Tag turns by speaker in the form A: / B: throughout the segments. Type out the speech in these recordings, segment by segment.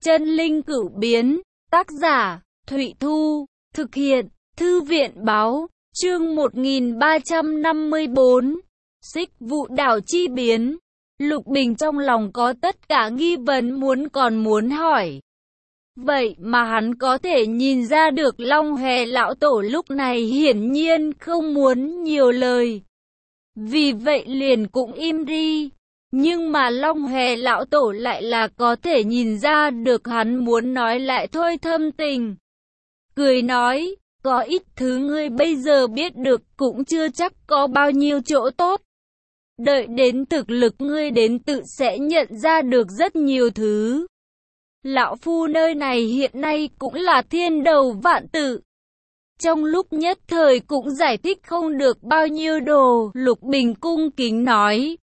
A: Chân linh cửu biến, tác giả, Thụy Thu, thực hiện, Thư viện báo, chương 1354, Xích Vụ Đảo chi biến. Lục Bình trong lòng có tất cả nghi vấn muốn hỏi. Vậy mà hắn có thể nhìn ra được Long Hòe lão tổ lúc này hiển nhiên không muốn nhiều lời. Vì vậy liền cũng im ri. Nhưng mà Long Hòe lão tổ lại là có thể nhìn ra được hắn muốn nói lại thôi thâm tình. Cười nói, có ít thứ ngươi bây giờ biết được cũng chưa chắc có bao nhiêu chỗ tốt. Đợi đến thực lực ngươi đến tự sẽ nhận ra được rất nhiều thứ. Lão phu nơi này hiện nay cũng là thiên đầu vạn tự. Trong lúc nhất thời cũng giải thích không được bao nhiêu đồ. Lục Bình cung kính nói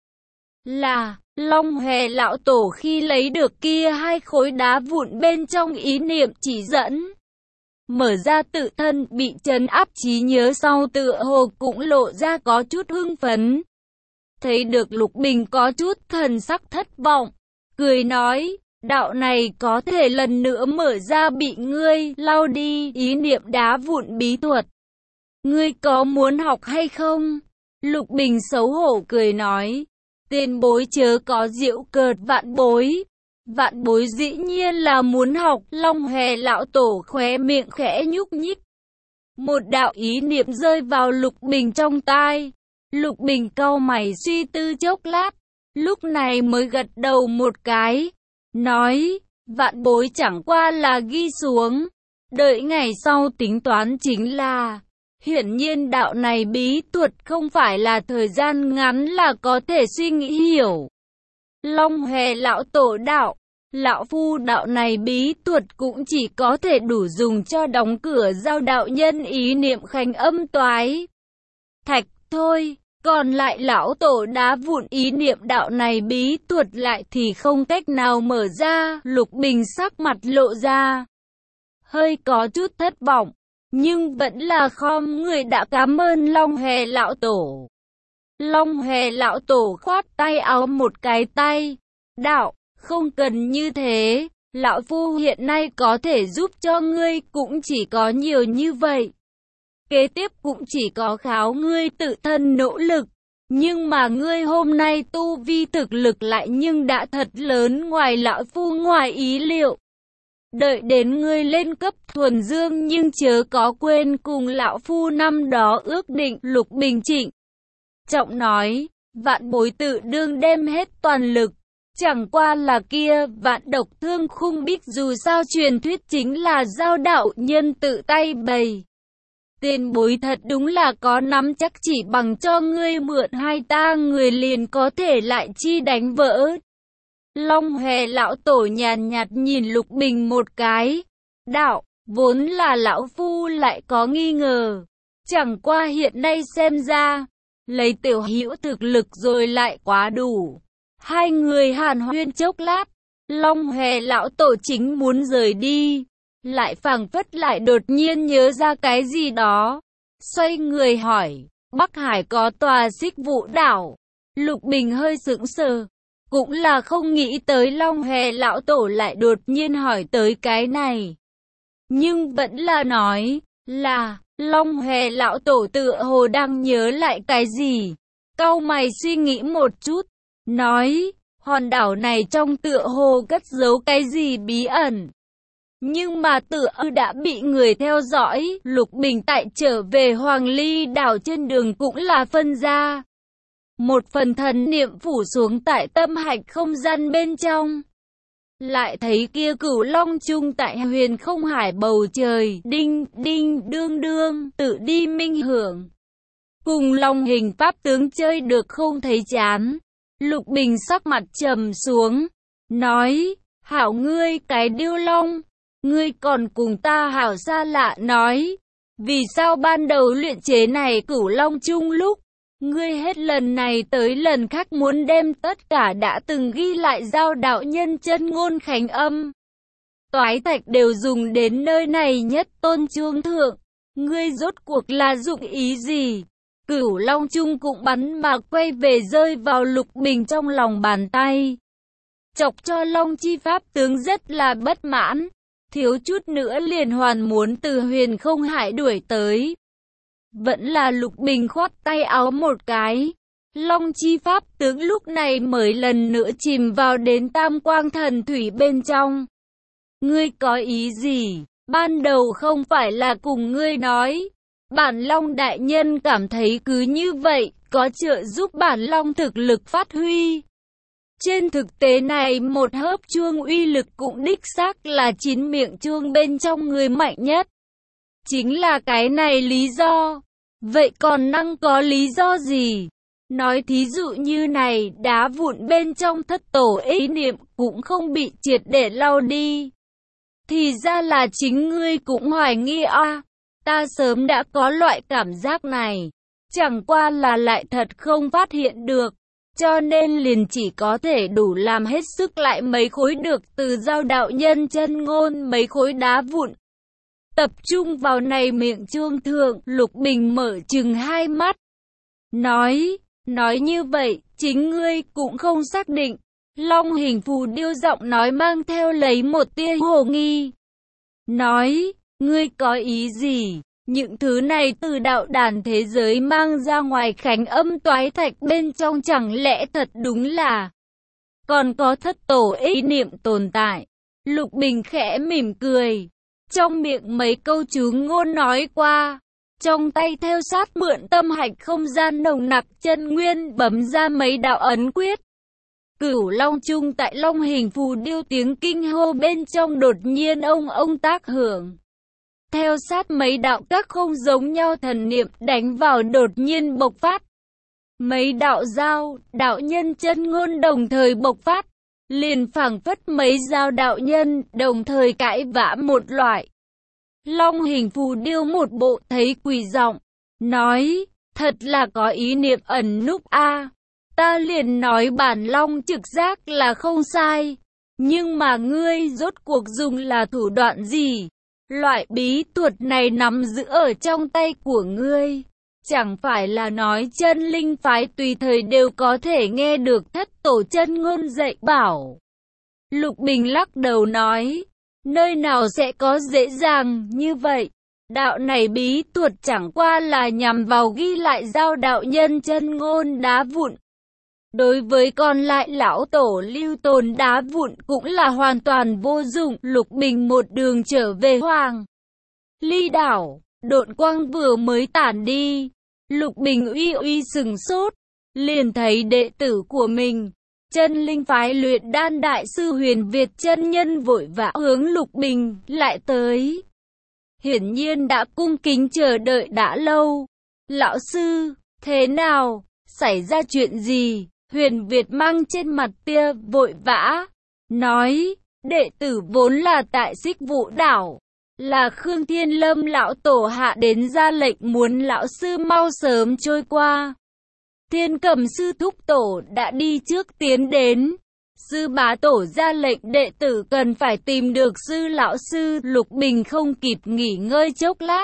A: là Long Hòe lão tổ khi lấy được kia hai khối đá vụn bên trong ý niệm chỉ dẫn, mở ra tự thân bị trấn áp trí nhớ sau tựa hồ cũng lộ ra có chút hưng phấn. Thấy được Lục Bình có chút thần sắc thất vọng, cười nói, đạo này có thể lần nữa mở ra bị ngươi lau đi ý niệm đá vụn bí thuật. Ngươi có muốn học hay không? Lục Bình xấu hổ cười nói, tiền bối chớ có giễu cợt vạn bối. Vạn bối dĩ nhiên là muốn học. Long Hòe lão tổ khóe miệng khẽ nhúc nhích. Một đạo ý niệm rơi vào Lục Bình trong tai. Lục Bình cau mày suy tư chốc lát, lúc này mới gật đầu một cái, nói, vạn bối chẳng qua là ghi xuống, đợi ngày sau tính toán chính là. Hiển nhiên đạo này bí thuật không phải là thời gian ngắn là có thể suy nghĩ hiểu. Long Hòe lão tổ đạo, lão phu đạo này bí thuật cũng chỉ có thể đủ dùng cho đóng cửa giao đạo nhân ý niệm khánh âm toái thạch thôi, còn lại lão tổ đá vụn ý niệm đạo này bí thuật lại thì không cách nào mở ra. Lục Bình sắc mặt lộ ra hơi có chút thất vọng, nhưng vẫn là khom người đã cảm ơn Long Hòe lão tổ. Long Hòe lão tổ khoát tay áo một cái tay, đạo, không cần như thế, lão phu hiện nay có thể giúp cho ngươi cũng chỉ có nhiều như vậy. Kế tiếp cũng chỉ có kháo ngươi tự thân nỗ lực, nhưng mà ngươi hôm nay tu vi thực lực lại nhưng đã thật lớn ngoài lão phu ngoài ý liệu. Đợi đến ngươi lên cấp thuần dương nhưng chớ có quên cùng lão phu năm đó ước định. Lục Bình trịnh trọng nói, vạn bối tự đương đem hết toàn lực. Chẳng qua là kia vạn độc thương khung bích dù sao truyền thuyết chính là giao đạo nhân tự tay bày. Tiền bối thật đúng là có nắm chắc chỉ bằng cho ngươi mượn hai ta người liền có thể lại chi đánh vỡ. Long Hòe lão tổ nhàn nhạt nhìn Lục Bình một cái, đạo, vốn là lão phu lại có nghi ngờ. Chẳng qua hiện nay xem ra, lấy tiểu hữu thực lực rồi lại quá đủ. Hai người hàn huyên chốc lát, Long Hòe lão tổ chính muốn rời đi, lại phảng phất lại đột nhiên nhớ ra cái gì đó, xoay người hỏi, Bắc Hải có tòa Xích Vụ đảo. Lục Bình hơi sững sờ, cũng là không nghĩ tới Long Hòe lão tổ lại đột nhiên hỏi tới cái này, nhưng vẫn là nói là Long Hòe lão tổ tựa hồ đang nhớ lại cái gì, cau mày suy nghĩ một chút, nói, hòn đảo này trong tựa hồ cất giấu cái gì bí ẩn. Nhưng mà tựa đã bị người theo dõi. Lục Bình tại trở về Hoàng Ly đảo trên đường cũng là phân ra một phần thần niệm phủ xuống tại tâm hạch không gian bên trong. Lại thấy kia Cửu Long chung tại huyền không hải bầu trời, đinh đinh đương đương, tự đi minh hưởng. Cùng Long hình pháp tướng chơi được không thấy chán. Lục Bình sắc mặt trầm xuống, nói, hảo ngươi cái Điêu Long, ngươi còn cùng ta hảo xa lạ nói, vì sao ban đầu luyện chế này Cửu Long chung lúc, ngươi hết lần này tới lần khác muốn đem tất cả đã từng ghi lại giao đạo nhân chân ngôn khánh âm toái thạch đều dùng đến nơi này nhất tôn chuông thượng, ngươi rốt cuộc là dụng ý gì? Cửu Long chung cũng bắn mà quay về rơi vào Lục Bình trong lòng bàn tay. chọc cho Long Chi Pháp tướng rất là bất mãn, thiếu chút nữa liền hoàn muốn từ Huyền Không Hải đuổi tới. Vẫn là Lục Bình khoát tay áo một cái. Long Chi Pháp tướng lúc này mới lần nữa chìm vào đến Tam Quang Thần Thủy bên trong. Ngươi có ý gì? Ban đầu không phải là cùng ngươi nói. Bản Long đại nhân cảm thấy cứ như vậy, có trợ giúp bản Long thực lực phát huy. Trên thực tế này một hớp chuông uy lực cũng đích xác là 9 miệng chuông bên trong người mạnh nhất. Chính là cái này lý do. Vậy còn năng có lý do gì? Nói thí dụ như này, đá vụn bên trong thất tổ ý niệm cũng không bị triệt để lau đi. Thì ra là chính ngươi cũng hoài nghi à. Ta sớm đã có loại cảm giác này. Chẳng qua là lại thật không phát hiện được. Cho nên liền chỉ có thể đủ làm hết sức lại mấy khối được từ Giao đạo nhân chân ngôn mấy khối đá vụn. Tập trung vào này miệng chuông thượng, Lục Bình mở chừng hai mắt. Nói như vậy, chính ngươi cũng không xác định. Long Hình Phù Điêu giọng nói mang theo lấy một tia hồ nghi. Nói, ngươi có ý gì? Những thứ này từ đạo đàn thế giới mang ra ngoài khánh âm toái thạch bên trong chẳng lẽ thật đúng là còn có thất tổ ý niệm tồn tại. Lục Bình khẽ mỉm cười. Trong miệng mấy câu chú ngôn nói qua. Trong tay theo sát mượn tâm hạch không gian nồng nặc chân nguyên bấm ra mấy đạo ấn quyết. Cửu Long Trung tại Long Hình Phù Điêu tiếng kinh hô bên trong đột nhiên ông tác hưởng. Theo sát mấy đạo các không giống nhau thần niệm đánh vào đột nhiên bộc phát. Mấy đạo giao, đạo nhân chân ngôn đồng thời bộc phát. Liền phảng phất mấy giao đạo nhân đồng thời cãi vã một loại. Long Hình Phù Điêu một bộ thấy quỷ giọng. Nói, thật là có ý niệm ẩn núp a. Ta liền nói bản Long trực giác là không sai. Nhưng mà ngươi rốt cuộc dùng là thủ đoạn gì? Loại bí thuật này nắm giữ ở trong tay của ngươi. Chẳng phải là nói chân linh phái tùy thời đều có thể nghe được thất tổ chân ngôn dạy bảo. Lục Bình lắc đầu nói, nơi nào sẽ có dễ dàng như vậy. Đạo này bí thuật chẳng qua là nhằm vào ghi lại Giao đạo nhân chân ngôn đá vụn. Đối với còn lại lão tổ lưu tồn đá vụn cũng là hoàn toàn vô dụng. Lục Bình một đường trở về Hoàng Ly đảo, độn quang vừa mới tản đi. Lục Bình uy sừng sốt, liền thấy đệ tử của mình, chân linh phái luyện đan đại sư Huyền Việt chân nhân vội vã hướng Lục Bình lại tới. Hiển nhiên đã cung kính chờ đợi đã lâu. Lão sư, thế nào? Xảy ra chuyện gì? Huyền Việt mang trên mặt tia vội vã, nói, đệ tử vốn là tại Xích Vũ đảo, là Khương Thiên Lâm lão tổ hạ đến ra lệnh muốn lão sư mau sớm trôi qua. Thiên Cầm sư thúc tổ đã đi trước tiến đến. Sư bá tổ ra lệnh đệ tử cần phải tìm được sư lão sư. Lục Bình không kịp nghỉ ngơi chốc lát,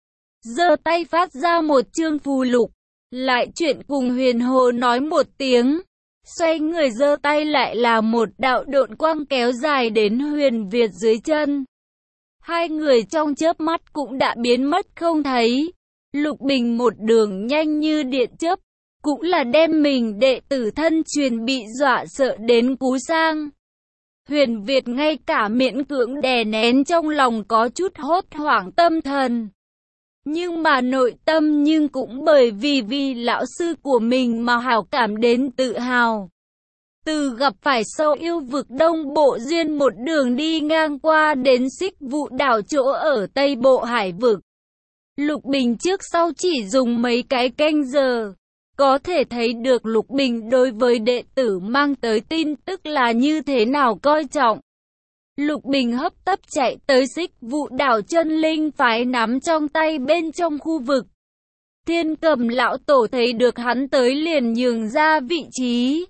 A: giơ tay phát ra một chương phù lục, lại chuyện cùng Huyền Hồ nói một tiếng, xoay người giơ tay lại là một đạo độn quang kéo dài đến Huyền Việt dưới chân. Hai người trong chớp mắt cũng đã biến mất không thấy. Lục Bình một đường nhanh như điện chớp, cũng là đem mình đệ tử thân truyền bị dọa sợ đến cú sang. Huyền Việt ngay cả miễn cưỡng đè nén trong lòng có chút hốt hoảng tâm thần. Nhưng mà nội tâm nhưng cũng bởi vì lão sư của mình mà hảo cảm đến tự hào. Từ gặp phải sâu yêu vực Đông Bộ duyên một đường đi ngang qua đến Xích Vũ đảo chỗ ở Tây Bộ Hải vực. Lục Bình trước sau chỉ dùng mấy cái canh giờ. Có thể thấy được Lục Bình đối với đệ tử mang tới tin tức là như thế nào coi trọng. Lục Bình hấp tấp chạy tới Xích Vũ đảo chân linh phái nắm trong tay bên trong khu vực. Thiên Cầm lão tổ thấy được hắn tới liền nhường ra vị trí.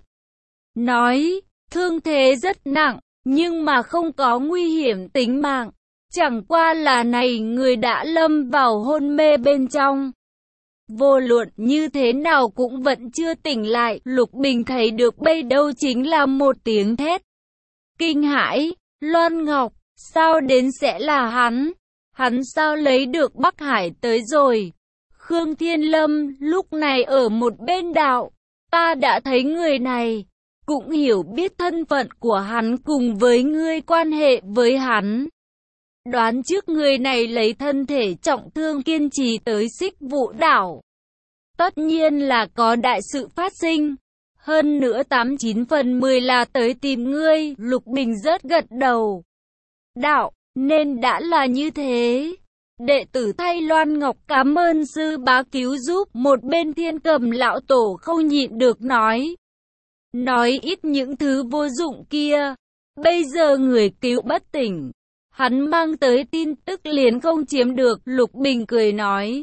A: Nói, thương thế rất nặng, nhưng mà không có nguy hiểm tính mạng. Chẳng qua là này người đã lâm vào hôn mê bên trong. Vô luận như thế nào cũng vẫn chưa tỉnh lại. Lục Bình thấy được bây đâu chính là một tiếng thét kinh hãi, Loan Ngọc, sao đến sẽ là hắn sao lấy được Bắc Hải tới rồi. Khương Thiên Lâm lúc này ở một bên đạo, ta đã thấy người này, cũng hiểu biết thân phận của hắn cùng với ngươi quan hệ với hắn. Đoán trước người này lấy thân thể trọng thương kiên trì tới Xích Vũ đảo. Tất nhiên là có đại sự phát sinh. Hơn nữa 89 phần 10 là tới tìm ngươi, Lục Bình rất gật đầu. Đạo, nên đã là như thế. Đệ tử thay Loan Ngọc cảm ơn sư bá cứu giúp. Một bên Thiên Cầm lão tổ không nhịn được nói. Nói ít những thứ vô dụng kia. Bây giờ người cứu bất tỉnh. Hắn mang tới tin tức liền không chiếm được. Lục Bình cười nói.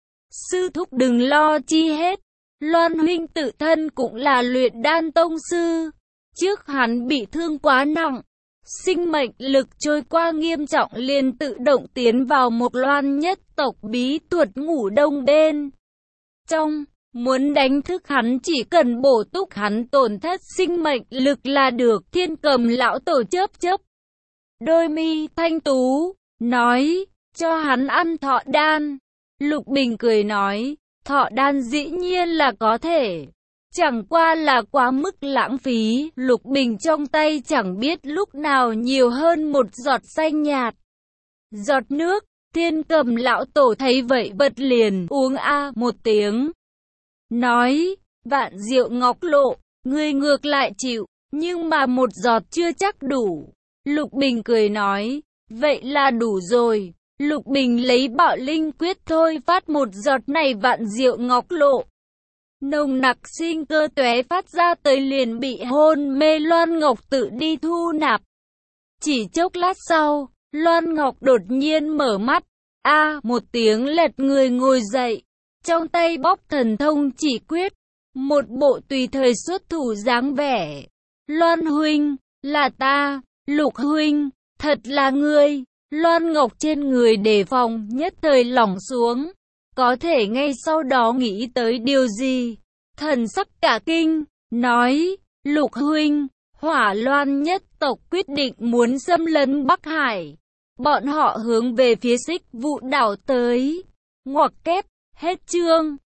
A: Sư thúc đừng lo chi hết. Loan huynh tự thân cũng là luyện đan tông sư. Trước hắn bị thương quá nặng. Sinh mệnh lực trôi qua nghiêm trọng liền tự động tiến vào một Loan nhất tộc bí thuật ngủ đông bên trong. Muốn đánh thức hắn chỉ cần bổ túc hắn tổn thất sinh mệnh lực là được. Thiên Cầm lão tổ chớp đôi mi thanh tú, nói, cho hắn ăn thọ đan. Lục Bình cười nói, thọ đan dĩ nhiên là có thể. Chẳng qua là quá mức lãng phí. Lục Bình trong tay chẳng biết lúc nào nhiều hơn một giọt xanh nhạt. Giọt nước, Thiên Cầm lão tổ thấy vậy bật liền uống một tiếng. Nói, Vạn Diệu Ngọc Lộ, ngươi ngược lại chịu, nhưng mà một giọt chưa chắc đủ. Lục Bình cười nói, vậy là đủ rồi. Lục Bình lấy Bạo Linh quyết thôi phát một giọt này Vạn Diệu Ngọc Lộ. Nồng nặc sinh cơ tóe phát ra tới liền bị hôn mê Loan Ngọc tự đi thu nạp. Chỉ chốc lát sau, Loan Ngọc đột nhiên mở mắt, một tiếng lật người ngồi dậy, trong tay bóp thần thông chỉ quyết, một bộ tùy thời xuất thủ dáng vẻ. Loan huynh, là ta. Lục huynh, thật là ngươi. Loan Ngọc trên người đề phòng nhất thời lỏng xuống. Có thể ngay sau đó nghĩ tới điều gì. Thần sắc cả kinh, nói, Lục huynh, Hỏa Loan nhất tộc quyết định muốn xâm lấn Bắc Hải. Bọn họ hướng về phía Xích Vũ đảo tới. Ngoặc kép, hết chương.